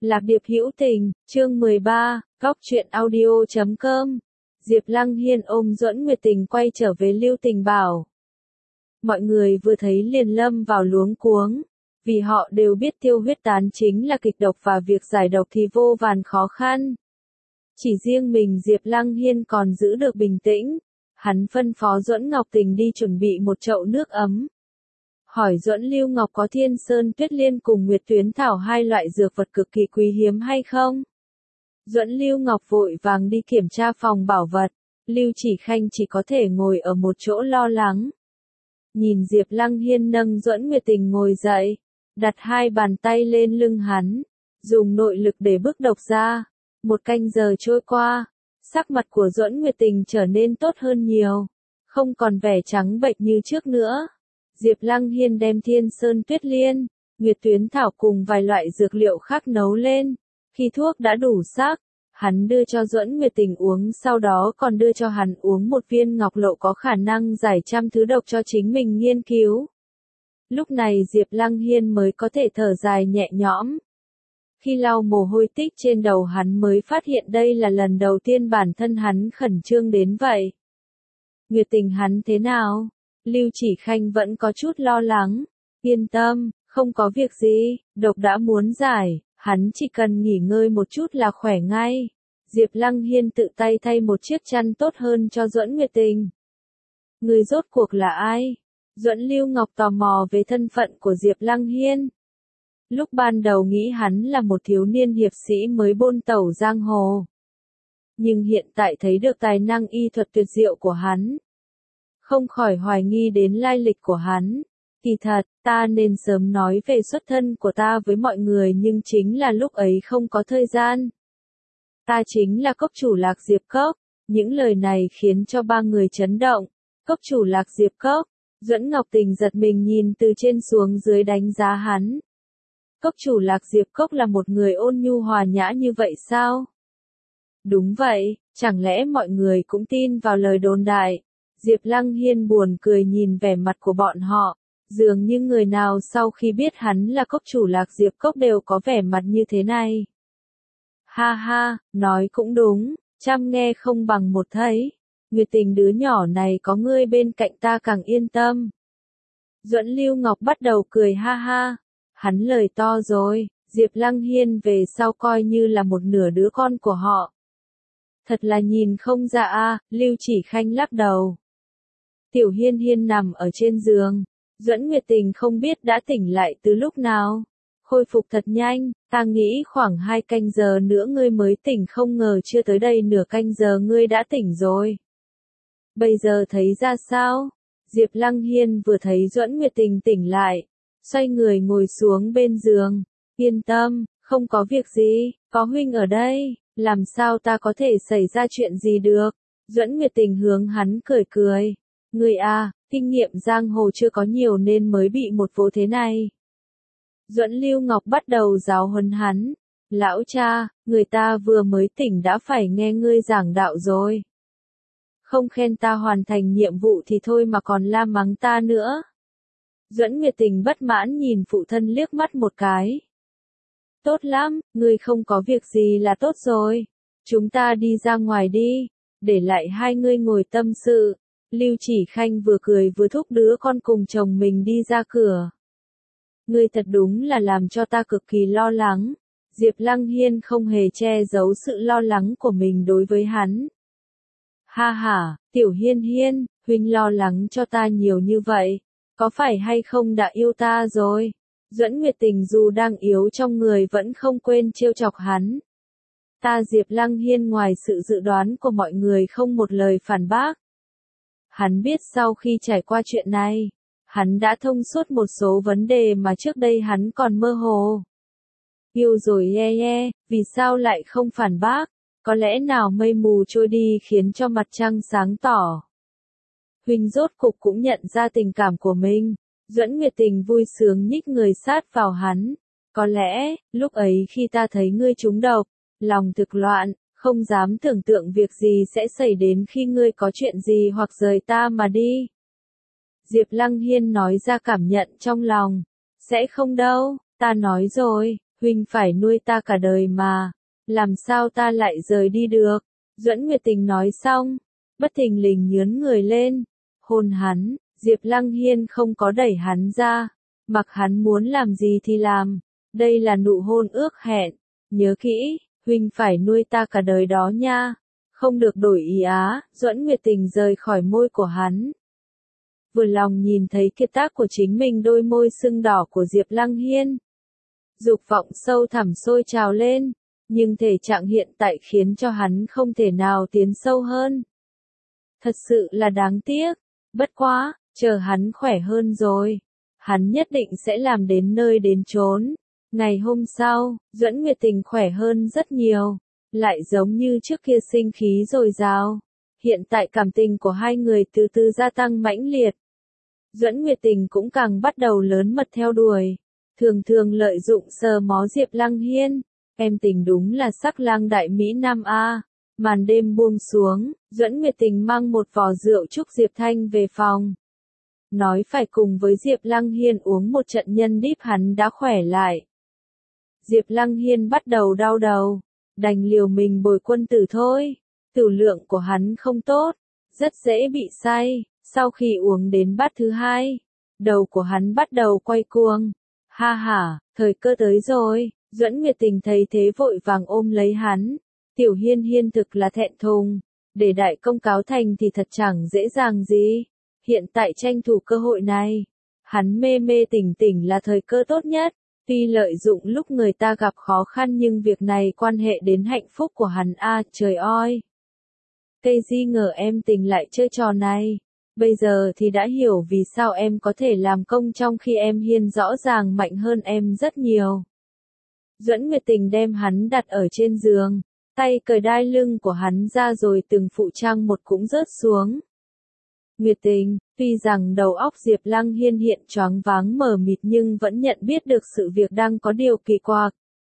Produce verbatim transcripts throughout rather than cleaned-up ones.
Lạc Điệp hữu tình, chương mười ba, góc truyện audio chấm com. Diệp Lăng Hiên ôm Duẫn Nguyệt Tình quay trở về Lưu Tình Bảo. Mọi người vừa thấy liền lâm vào luống cuống, vì họ đều biết tiêu huyết tán chính là kịch độc và việc giải độc thì vô vàn khó khăn. Chỉ riêng mình Diệp Lăng Hiên còn giữ được bình tĩnh, hắn phân phó Duẫn Ngọc Tình đi chuẩn bị một chậu nước ấm. Hỏi Duẫn Lưu Ngọc có Thiên Sơn Tuyết Liên cùng Nguyệt Tuyến Thảo hai loại dược vật cực kỳ quý hiếm hay không? Duẫn Lưu Ngọc vội vàng đi kiểm tra phòng bảo vật, Lưu Chỉ Khanh chỉ có thể ngồi ở một chỗ lo lắng. Nhìn Diệp Lăng Hiên nâng Duẫn Nguyệt Tình ngồi dậy, đặt hai bàn tay lên lưng hắn, dùng nội lực để bức độc ra. Một canh giờ trôi qua, sắc mặt của Duẫn Nguyệt Tình trở nên tốt hơn nhiều, không còn vẻ trắng bệch như trước nữa. Diệp Lăng Hiên đem Thiên Sơn Tuyết Liên, Nguyệt Tuyến Thảo cùng vài loại dược liệu khác nấu lên. Khi thuốc đã đủ sắc, hắn đưa cho Duẫn Nguyệt Tình uống, sau đó còn đưa cho hắn uống một viên ngọc lộ có khả năng giải trăm thứ độc cho chính mình nghiên cứu. Lúc này Diệp Lăng Hiên mới có thể thở dài nhẹ nhõm. Khi lau mồ hôi tích trên đầu hắn mới phát hiện đây là lần đầu tiên bản thân hắn khẩn trương đến vậy. Nguyệt Tình hắn thế nào? Lưu Chỉ Khanh vẫn có chút lo lắng. Yên tâm, không có việc gì, độc đã muốn giải, hắn chỉ cần nghỉ ngơi một chút là khỏe ngay. Diệp Lăng Hiên tự tay thay một chiếc chăn tốt hơn cho Duẫn Nguyệt Tình. Người rốt cuộc là ai? Duẫn Lưu Ngọc tò mò về thân phận của Diệp Lăng Hiên. Lúc ban đầu nghĩ hắn là một thiếu niên hiệp sĩ mới bôn tẩu giang hồ. Nhưng hiện tại thấy được tài năng y thuật tuyệt diệu của hắn, không khỏi hoài nghi đến lai lịch của hắn. Kỳ thật, ta nên sớm nói về xuất thân của ta với mọi người nhưng chính là lúc ấy không có thời gian. Ta chính là cốc chủ Lạc Diệp Cốc. Những lời này khiến cho ba người chấn động. Cốc chủ Lạc Diệp Cốc. Duẫn Ngọc Tình giật mình nhìn từ trên xuống dưới đánh giá hắn. Cốc chủ Lạc Diệp Cốc là một người ôn nhu hòa nhã như vậy sao? Đúng vậy, chẳng lẽ mọi người cũng tin vào lời đồn đại? Diệp Lăng Hiên buồn cười nhìn vẻ mặt của bọn họ, dường như người nào sau khi biết hắn là cốc chủ Lạc Diệp Cốc đều có vẻ mặt như thế này. Ha ha, nói cũng đúng, trăm nghe không bằng một thấy. Nguyệt Tình đứa nhỏ này có ngươi bên cạnh ta càng yên tâm. Duẫn Lưu Ngọc bắt đầu cười ha ha. Hắn lời to rồi, Diệp Lăng Hiên về sau coi như là một nửa đứa con của họ. Thật là nhìn không ra a, Lưu Chỉ Khanh lắc đầu. Tiểu Hiên Hiên nằm ở trên giường, Duẫn Nguyệt Tình không biết đã tỉnh lại từ lúc nào. Khôi phục thật nhanh, ta nghĩ khoảng hai canh giờ nữa ngươi mới tỉnh, không ngờ chưa tới đây nửa canh giờ ngươi đã tỉnh rồi. Bây giờ thấy ra sao? Diệp Lăng Hiên vừa thấy Duẫn Nguyệt Tình tỉnh lại, xoay người ngồi xuống bên giường. Yên tâm, không có việc gì, có huynh ở đây, làm sao ta có thể xảy ra chuyện gì được? Duẫn Nguyệt Tình hướng hắn cười cười. Người à, kinh nghiệm giang hồ chưa có nhiều nên mới bị một vố thế này. Duẫn Lưu Ngọc bắt đầu giáo huấn hắn. Lão cha, người ta vừa mới tỉnh đã phải nghe ngươi giảng đạo rồi. Không khen ta hoàn thành nhiệm vụ thì thôi mà còn la mắng ta nữa. Duẫn Nguyệt Tình bất mãn nhìn phụ thân liếc mắt một cái. Tốt lắm, ngươi không có việc gì là tốt rồi. Chúng ta đi ra ngoài đi, để lại hai ngươi ngồi tâm sự. Lưu Chỉ Khanh vừa cười vừa thúc đứa con cùng chồng mình đi ra cửa. Ngươi thật đúng là làm cho ta cực kỳ lo lắng. Diệp Lăng Hiên không hề che giấu sự lo lắng của mình đối với hắn. Ha ha, Tiểu Hiên Hiên, huynh lo lắng cho ta nhiều như vậy, có phải hay không đã yêu ta rồi? Duẫn Nguyệt Tình dù đang yếu trong người vẫn không quên trêu chọc hắn. Ta Diệp Lăng Hiên ngoài sự dự đoán của mọi người không một lời phản bác. Hắn biết sau khi trải qua chuyện này, hắn đã thông suốt một số vấn đề mà trước đây hắn còn mơ hồ. Yêu rồi ye ye, vì sao lại không phản bác? Có lẽ nào mây mù trôi đi khiến cho mặt trăng sáng tỏ. Huynh rốt cục cũng nhận ra tình cảm của mình. Duẫn Nguyệt Tình vui sướng nhích người sát vào hắn. Có lẽ, lúc ấy khi ta thấy ngươi trúng độc, lòng thực loạn, không dám tưởng tượng việc gì sẽ xảy đến khi ngươi có chuyện gì hoặc rời ta mà đi. Diệp Lăng Hiên nói ra cảm nhận trong lòng. Sẽ không đâu, ta nói rồi, huynh phải nuôi ta cả đời mà, làm sao ta lại rời đi được. Duẫn Nguyệt Tình nói xong, bất thình lình nhướng người lên, hôn hắn. Diệp Lăng Hiên không có đẩy hắn ra, mặc hắn muốn làm gì thì làm, đây là nụ hôn ước hẹn, nhớ kỹ, huynh phải nuôi ta cả đời đó nha, không được đổi ý á. Duẫn Nguyệt Tình rời khỏi môi của hắn. Vừa lòng nhìn thấy kiệt tác của chính mình, đôi môi sưng đỏ của Diệp Lăng Hiên. Dục vọng sâu thẳm sôi trào lên, nhưng thể trạng hiện tại khiến cho hắn không thể nào tiến sâu hơn. Thật sự là đáng tiếc, bất quá, chờ hắn khỏe hơn rồi, hắn nhất định sẽ làm đến nơi đến chốn. Ngày hôm sau, Duẫn Nguyệt Tình khỏe hơn rất nhiều, lại giống như trước kia sinh khí dồi dào. Hiện tại cảm tình của hai người từ từ gia tăng mãnh liệt. Duẫn Nguyệt Tình cũng càng bắt đầu lớn mật theo đuổi, thường thường lợi dụng sờ mó Diệp Lăng Hiên. Em Tình đúng là sắc lang đại Mỹ Nam a. Màn đêm buông xuống, Duẫn Nguyệt Tình mang một vò rượu chúc Diệp Thanh về phòng. Nói phải cùng với Diệp Lăng Hiên uống một trận nhân đíp hắn đã khỏe lại. Diệp Lăng Hiên bắt đầu đau đầu, đành liều mình bồi quân tử thôi. Tử lượng của hắn không tốt, rất dễ bị say. Sau khi uống đến bát thứ hai, đầu của hắn bắt đầu quay cuồng. Ha ha, thời cơ tới rồi. Duẫn Nguyệt Tình thấy thế vội vàng ôm lấy hắn. Tiểu Hiên Hiên thực là thẹn thùng, để đại công cáo thành thì thật chẳng dễ dàng gì. Hiện tại tranh thủ cơ hội này, hắn mê mê tỉnh tỉnh là thời cơ tốt nhất. Tuy lợi dụng lúc người ta gặp khó khăn nhưng việc này quan hệ đến hạnh phúc của hắn a. À, trời ơi! Cây di ngờ em Tình lại chơi trò này. Bây giờ thì đã hiểu vì sao em có thể làm công trong khi em Hiên rõ ràng mạnh hơn em rất nhiều. Duẫn Nguyệt Tình đem hắn đặt ở trên giường, tay cởi đai lưng của hắn ra rồi từng phụ trang một cũng rớt xuống. Nguyệt Tình, tuy rằng đầu óc Diệp Lăng Hiên hiện choáng váng mờ mịt nhưng vẫn nhận biết được sự việc đang có điều kỳ quặc.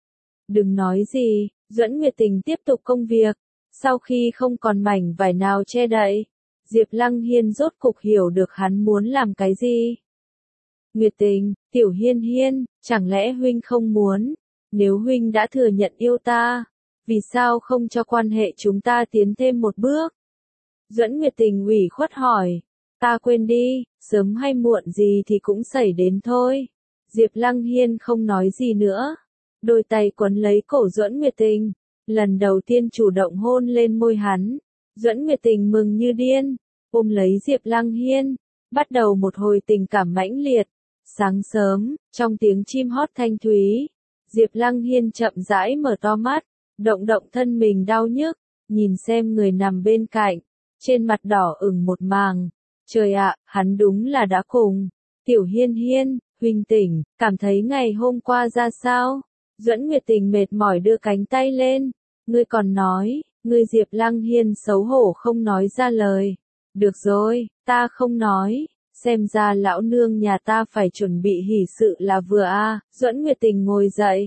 Đừng nói gì, Duẫn Nguyệt Tình tiếp tục công việc. Sau khi không còn mảnh vải nào che đậy, Diệp Lăng Hiên rốt cục hiểu được hắn muốn làm cái gì. Nguyệt Tình, Tiểu Hiên Hiên, chẳng lẽ huynh không muốn? Nếu huynh đã thừa nhận yêu ta, vì sao không cho quan hệ chúng ta tiến thêm một bước? Duẫn Nguyệt Tình ủy khuất hỏi. Ta quên đi, sớm hay muộn gì thì cũng xảy đến thôi. Diệp Lăng Hiên không nói gì nữa. Đôi tay quấn lấy cổ Duẫn Nguyệt Tình, lần đầu tiên chủ động hôn lên môi hắn. Duẫn Nguyệt Tình mừng như điên, ôm lấy Diệp Lăng Hiên, bắt đầu một hồi tình cảm mãnh liệt. Sáng sớm, trong tiếng chim hót thanh thúy, Diệp Lăng Hiên chậm rãi mở to mắt, động động thân mình đau nhức, nhìn xem người nằm bên cạnh, trên mặt đỏ ửng một màng. Trời ạ, hắn đúng là đã cùng. Tiểu Hiên Hiên, huynh tỉnh, cảm thấy ngày hôm qua ra sao? Duẫn Nguyệt Tình mệt mỏi đưa cánh tay lên. Ngươi còn nói, ngươi Diệp Lăng Hiên xấu hổ không nói ra lời. Được rồi, ta không nói. Xem ra lão nương nhà ta phải chuẩn bị hỷ sự là vừa a. À. Duẫn Nguyệt Tình ngồi dậy,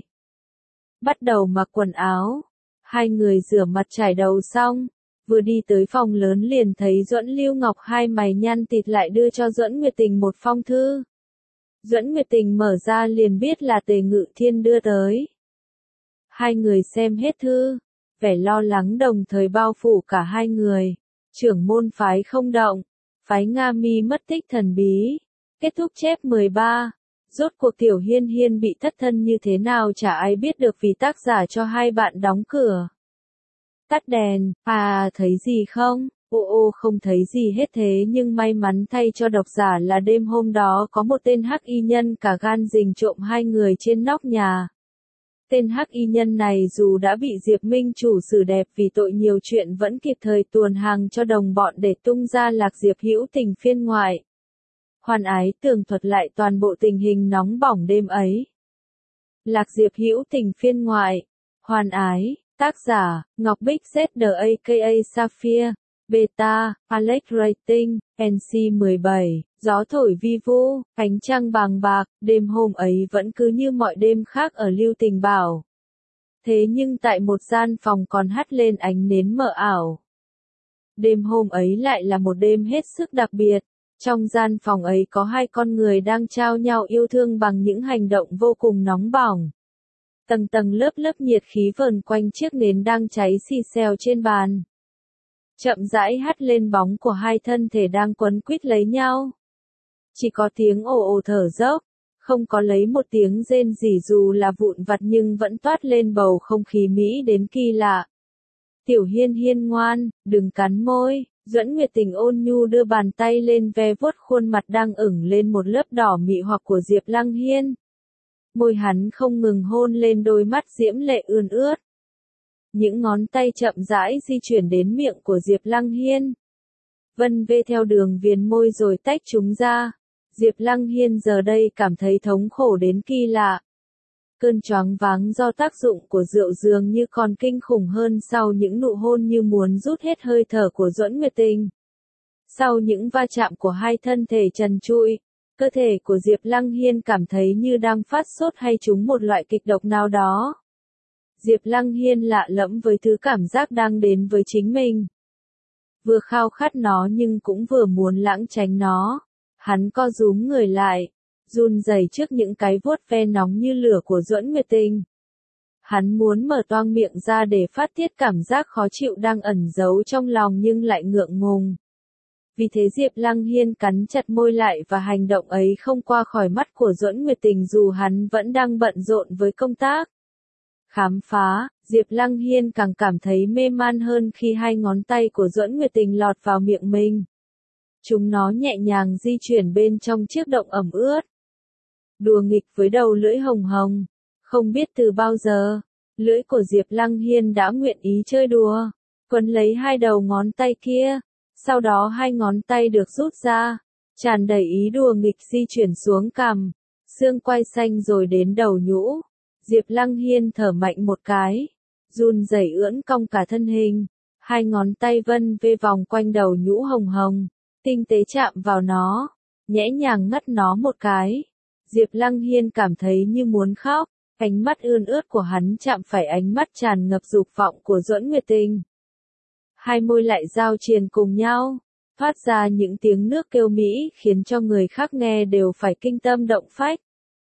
bắt đầu mặc quần áo. Hai người rửa mặt chải đầu xong, vừa đi tới phòng lớn liền thấy Duẫn Lưu Ngọc hai mày nhăn tịt lại đưa cho Duẫn Nguyệt Tình một phong thư. Duẫn Nguyệt Tình mở ra liền biết là Tề Ngự Thiên đưa tới. Hai người xem hết thư, vẻ lo lắng đồng thời bao phủ cả hai người. Trưởng môn phái không động, phái Nga Mi mất tích thần bí. Kết thúc chép mười ba. Rốt cuộc Tiểu Hiên Hiên bị thất thân như thế nào chả ai biết được vì tác giả cho hai bạn đóng cửa. Tắt đèn, à thấy gì không? Ô ô không thấy gì hết thế nhưng may mắn thay cho độc giả là đêm hôm đó có một tên hắc y nhân cả gan rình trộm hai người trên nóc nhà. Tên hắc y nhân này dù đã bị Diệp Minh chủ xử đẹp vì tội nhiều chuyện vẫn kịp thời tuồn hàng cho đồng bọn để tung ra Lạc Diệp Hữu Tình phiên ngoại. Hoàn Ái tường thuật lại toàn bộ tình hình nóng bỏng đêm ấy. Lạc Diệp Hữu Tình phiên ngoại. Hoàn Ái, tác giả, Ngọc Bích Z D A K A Sapphire, Beta, Alex Rating, N C mười bảy, gió thổi vi vu, ánh trăng bàng bạc, đêm hôm ấy vẫn cứ như mọi đêm khác ở Lưu Tình Bảo. Thế nhưng tại một gian phòng còn hắt lên ánh nến mờ ảo. Đêm hôm ấy lại là một đêm hết sức đặc biệt. Trong gian phòng ấy có hai con người đang trao nhau yêu thương bằng những hành động vô cùng nóng bỏng. Tầng tầng lớp lớp nhiệt khí vờn quanh chiếc nến đang cháy xì xèo trên bàn. Chậm rãi hắt lên bóng của hai thân thể đang quấn quýt lấy nhau. Chỉ có tiếng ồ ồ thở dốc, không có lấy một tiếng rên rỉ dù là vụn vặt nhưng vẫn toát lên bầu không khí mỹ đến kỳ lạ. Tiểu Hiên Hiên ngoan, đừng cắn môi. Duẫn Nguyệt Tình ôn nhu đưa bàn tay lên ve vuốt khuôn mặt đang ửng lên một lớp đỏ mị hoặc của Diệp Lăng Hiên. Môi hắn không ngừng hôn lên đôi mắt diễm lệ ươn ướt. Những ngón tay chậm rãi di chuyển đến miệng của Diệp Lăng Hiên. Vân vê theo đường viền môi rồi tách chúng ra. Diệp Lăng Hiên giờ đây cảm thấy thống khổ đến kỳ lạ. Cơn choáng váng do tác dụng của rượu dường như còn kinh khủng hơn sau những nụ hôn như muốn rút hết hơi thở của Duẫn Nguyệt Tình. Sau những va chạm của hai thân thể trần trụi, cơ thể của Diệp Lăng Hiên cảm thấy như đang phát sốt hay trúng một loại kịch độc nào đó. Diệp Lăng Hiên lạ lẫm với thứ cảm giác đang đến với chính mình. Vừa khao khát nó nhưng cũng vừa muốn lãng tránh nó. Hắn co rúm người lại, run rẩy trước những cái vuốt ve nóng như lửa của Duẫn Nguyệt Tình. Hắn muốn mở toang miệng ra để phát tiết cảm giác khó chịu đang ẩn giấu trong lòng nhưng lại ngượng ngùng. Vì thế Diệp Lăng Hiên cắn chặt môi lại và hành động ấy không qua khỏi mắt của Duẫn Nguyệt Tình dù hắn vẫn đang bận rộn với công tác. Khám phá, Diệp Lăng Hiên càng cảm thấy mê man hơn khi hai ngón tay của Duẫn Nguyệt Tình lọt vào miệng mình. Chúng nó nhẹ nhàng di chuyển bên trong chiếc động ẩm ướt. Đùa nghịch với đầu lưỡi hồng hồng. Không biết từ bao giờ, lưỡi của Diệp Lăng Hiên đã nguyện ý chơi đùa, quấn lấy hai đầu ngón tay kia. Sau đó hai ngón tay được rút ra, tràn đầy ý đùa nghịch di chuyển xuống cằm, xương quai xanh rồi đến đầu nhũ. Diệp Lăng Hiên thở mạnh một cái, run rẩy ưỡn cong cả thân hình, hai ngón tay vân vê vòng quanh đầu nhũ hồng hồng, tinh tế chạm vào nó, nhẹ nhàng ngắt nó một cái. Diệp Lăng Hiên cảm thấy như muốn khóc, ánh mắt ươn ướt của hắn chạm phải ánh mắt tràn ngập dục vọng của Duẫn Nguyệt Tình. Hai môi lại giao triền cùng nhau, phát ra những tiếng nước kêu mỹ khiến cho người khác nghe đều phải kinh tâm động phách.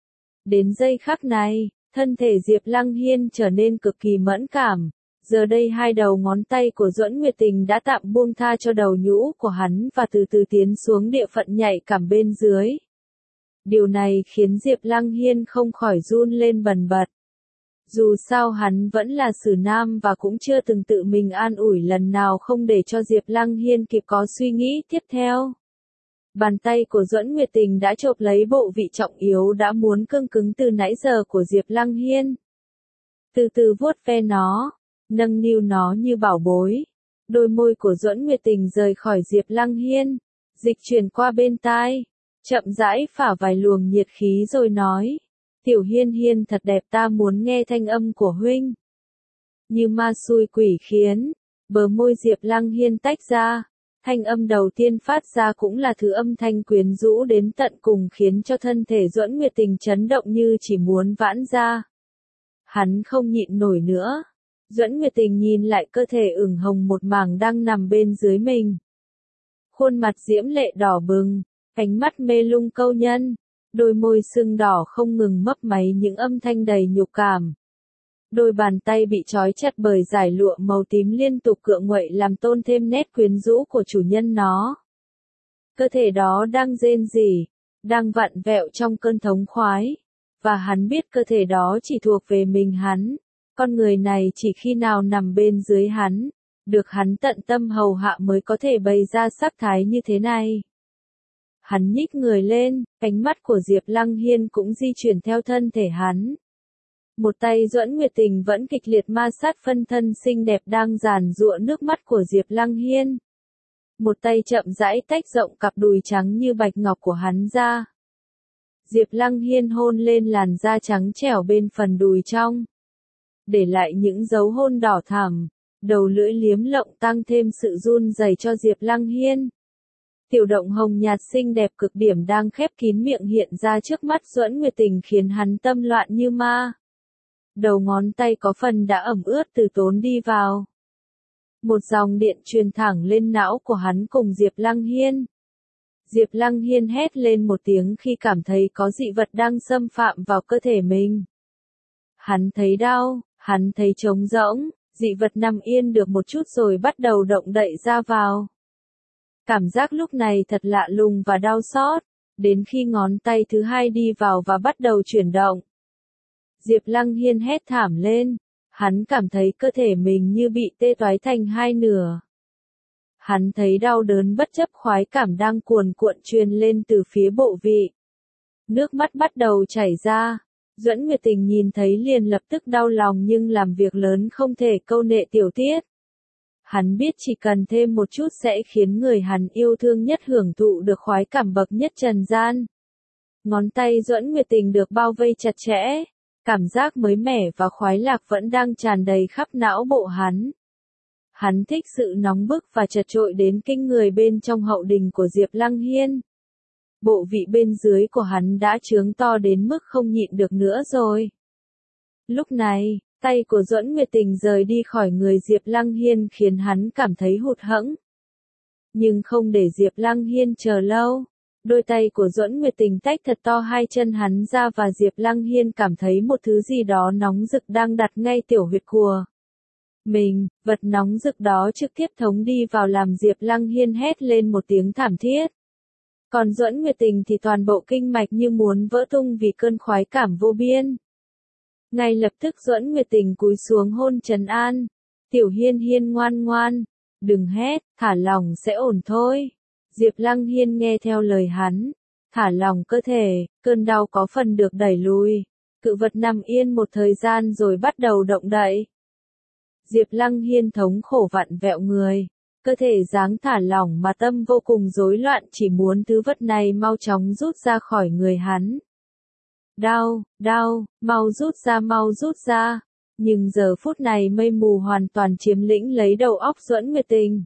Đến giây khắc này, thân thể Diệp Lăng Hiên trở nên cực kỳ mẫn cảm. Giờ đây hai đầu ngón tay của Duẫn Nguyệt Tình đã tạm buông tha cho đầu nhũ của hắn và từ từ tiến xuống địa phận nhạy cảm bên dưới. Điều này khiến Diệp Lăng Hiên không khỏi run lên bần bật. Dù sao hắn vẫn là xử nam và cũng chưa từng tự mình an ủi lần nào không để cho Diệp Lăng Hiên kịp có suy nghĩ tiếp theo. Bàn tay của Duẫn Nguyệt Tình đã chộp lấy bộ vị trọng yếu đã muốn cương cứng từ nãy giờ của Diệp Lăng Hiên. Từ từ vuốt ve nó, nâng niu nó như bảo bối. Đôi môi của Duẫn Nguyệt Tình rời khỏi Diệp Lăng Hiên, dịch chuyển qua bên tai, chậm rãi phả vài luồng nhiệt khí rồi nói. Tiểu Hiên Hiên thật đẹp, ta muốn nghe thanh âm của huynh. Như ma xui quỷ khiến, bờ môi Diệp Lăng Hiên tách ra, thanh âm đầu tiên phát ra cũng là thứ âm thanh quyến rũ đến tận cùng khiến cho thân thể Duẫn Nguyệt Tình chấn động như chỉ muốn vãn ra. Hắn không nhịn nổi nữa. Duẫn Nguyệt Tình nhìn lại cơ thể ửng hồng một mảng đang nằm bên dưới mình. Khuôn mặt diễm lệ đỏ bừng, ánh mắt mê lung câu nhân. Đôi môi sưng đỏ không ngừng mấp máy những âm thanh đầy nhục cảm. Đôi bàn tay bị trói chặt bởi dải lụa màu tím liên tục cựa nguậy làm tôn thêm nét quyến rũ của chủ nhân nó. Cơ thể đó đang rên rỉ, đang vặn vẹo trong cơn thống khoái. Và hắn biết cơ thể đó chỉ thuộc về mình hắn. Con người này chỉ khi nào nằm bên dưới hắn, được hắn tận tâm hầu hạ mới có thể bày ra sắc thái như thế này. Hắn nhích người lên, ánh mắt của Diệp Lăng Hiên cũng di chuyển theo thân thể hắn. Một tay Duẫn Nguyệt Tình vẫn kịch liệt ma sát phân thân xinh đẹp đang giàn giụa nước mắt của Diệp Lăng Hiên. Một tay chậm rãi tách rộng cặp đùi trắng như bạch ngọc của hắn ra. Diệp Lăng Hiên hôn lên làn da trắng trẻo bên phần đùi trong, để lại những dấu hôn đỏ thẳm, đầu lưỡi liếm lộng tăng thêm sự run rẩy cho Diệp Lăng Hiên. Tiểu động hồng nhạt xinh đẹp cực điểm đang khép kín miệng hiện ra trước mắt Duẫn Nguyệt Tình khiến hắn tâm loạn như ma. Đầu ngón tay có phần đã ẩm ướt từ tốn đi vào. Một dòng điện truyền thẳng lên não của hắn cùng Diệp Lăng Hiên. Diệp Lăng Hiên hét lên một tiếng khi cảm thấy có dị vật đang xâm phạm vào cơ thể mình. Hắn thấy đau, hắn thấy trống rỗng, dị vật nằm yên được một chút rồi bắt đầu động đậy ra vào. Cảm giác lúc này thật lạ lùng và đau xót, đến khi ngón tay thứ hai đi vào và bắt đầu chuyển động. Diệp Lăng Hiên hét thảm lên, hắn cảm thấy cơ thể mình như bị tê toái thành hai nửa. Hắn thấy đau đớn bất chấp khoái cảm đang cuồn cuộn truyền lên từ phía bộ vị. Nước mắt bắt đầu chảy ra. Duẫn Nguyệt Tình nhìn thấy liền lập tức đau lòng nhưng làm việc lớn không thể câu nệ tiểu tiết. Hắn biết chỉ cần thêm một chút sẽ khiến người hắn yêu thương nhất hưởng thụ được khoái cảm bậc nhất trần gian. Ngón tay Duẫn Nguyệt Tình được bao vây chặt chẽ, cảm giác mới mẻ và khoái lạc vẫn đang tràn đầy khắp não bộ hắn. Hắn thích sự nóng bức và chật trội đến kinh người bên trong hậu đình của Diệp Lăng Hiên. Bộ vị bên dưới của hắn đã trướng to đến mức không nhịn được nữa rồi. Lúc này, tay của Duẫn Nguyệt Tình rời đi khỏi người Diệp Lăng Hiên khiến hắn cảm thấy hụt hẫng. Nhưng không để Diệp Lăng Hiên chờ lâu, đôi tay của Duẫn Nguyệt Tình tách thật to hai chân hắn ra và Diệp Lăng Hiên cảm thấy một thứ gì đó nóng rực đang đặt ngay tiểu huyệt của mình, vật nóng rực đó trực tiếp thống đi vào làm Diệp Lăng Hiên hét lên một tiếng thảm thiết. Còn Duẫn Nguyệt Tình thì toàn bộ kinh mạch như muốn vỡ tung vì cơn khoái cảm vô biên. Ngay lập tức Duẫn Nguyệt Tình cúi xuống hôn trấn an. Tiểu Hiên Hiên ngoan ngoan, đừng hét, thả lỏng sẽ ổn thôi. Diệp Lăng Hiên nghe theo lời hắn, thả lỏng cơ thể, cơn đau có phần được đẩy lùi. Cự vật nằm yên một thời gian rồi bắt đầu động đậy. Diệp Lăng Hiên thống khổ vặn vẹo người. Cơ thể dáng thả lỏng mà tâm vô cùng rối loạn chỉ muốn thứ vật này mau chóng rút ra khỏi người hắn. Đau, đau, mau rút ra mau rút ra. Nhưng giờ phút này mây mù hoàn toàn chiếm lĩnh lấy đầu óc Duẫn Nguyệt Tình.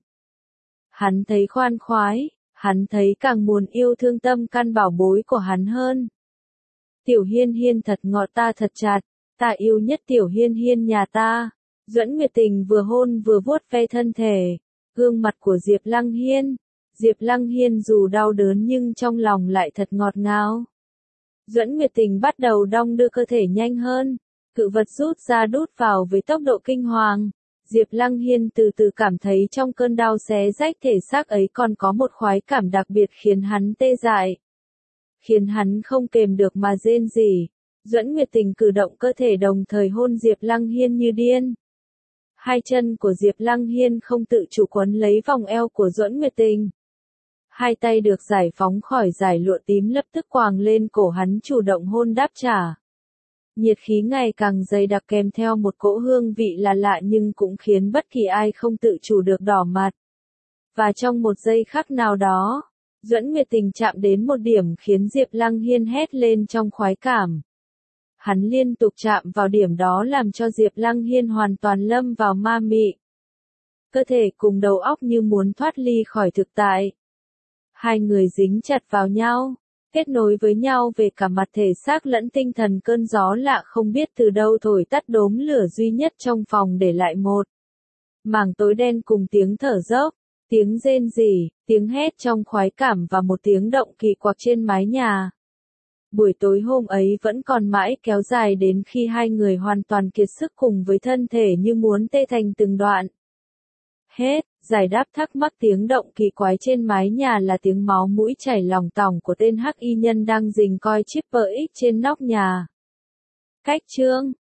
Hắn thấy khoan khoái, hắn thấy càng muốn yêu thương tâm căn bảo bối của hắn hơn. Tiểu Hiên Hiên thật ngọt ta thật chặt, ta yêu nhất Tiểu Hiên Hiên nhà ta. Duẫn Nguyệt Tình vừa hôn vừa vuốt ve thân thể, gương mặt của Diệp Lăng Hiên. Diệp Lăng Hiên dù đau đớn nhưng trong lòng lại thật ngọt ngào. Duẫn Nguyệt Tình bắt đầu đong đưa cơ thể nhanh hơn, cự vật rút ra đút vào với tốc độ kinh hoàng. Diệp Lăng Hiên từ từ cảm thấy trong cơn đau xé rách thể xác ấy còn có một khoái cảm đặc biệt khiến hắn tê dại. Khiến hắn không kềm được mà rên rỉ. Duẫn Nguyệt Tình cử động cơ thể đồng thời hôn Diệp Lăng Hiên như điên. Hai chân của Diệp Lăng Hiên không tự chủ quấn lấy vòng eo của Duẫn Nguyệt Tình. Hai tay được giải phóng khỏi dải lụa tím lập tức quàng lên cổ hắn chủ động hôn đáp trả. Nhiệt khí ngày càng dày đặc kèm theo một cỗ hương vị là lạ nhưng cũng khiến bất kỳ ai không tự chủ được đỏ mặt. Và trong một giây khắc nào đó, Duẫn Nguyệt Tình chạm đến một điểm khiến Diệp Lăng Hiên hét lên trong khoái cảm. Hắn liên tục chạm vào điểm đó làm cho Diệp Lăng Hiên hoàn toàn lâm vào ma mị. Cơ thể cùng đầu óc như muốn thoát ly khỏi thực tại. Hai người dính chặt vào nhau, kết nối với nhau về cả mặt thể xác lẫn tinh thần. Cơn gió lạ không biết từ đâu thổi tắt đốm lửa duy nhất trong phòng để lại một mảng tối đen cùng tiếng thở dốc, tiếng rên rỉ, tiếng hét trong khoái cảm và một tiếng động kỳ quặc trên mái nhà. Buổi tối hôm ấy vẫn còn mãi kéo dài đến khi hai người hoàn toàn kiệt sức cùng với thân thể như muốn tê thành từng đoạn. Hết, giải đáp thắc mắc tiếng động kỳ quái trên mái nhà là tiếng máu mũi chảy lòng tòng của tên hắc y nhân đang rình coi chipper X trên nóc nhà. Cách chương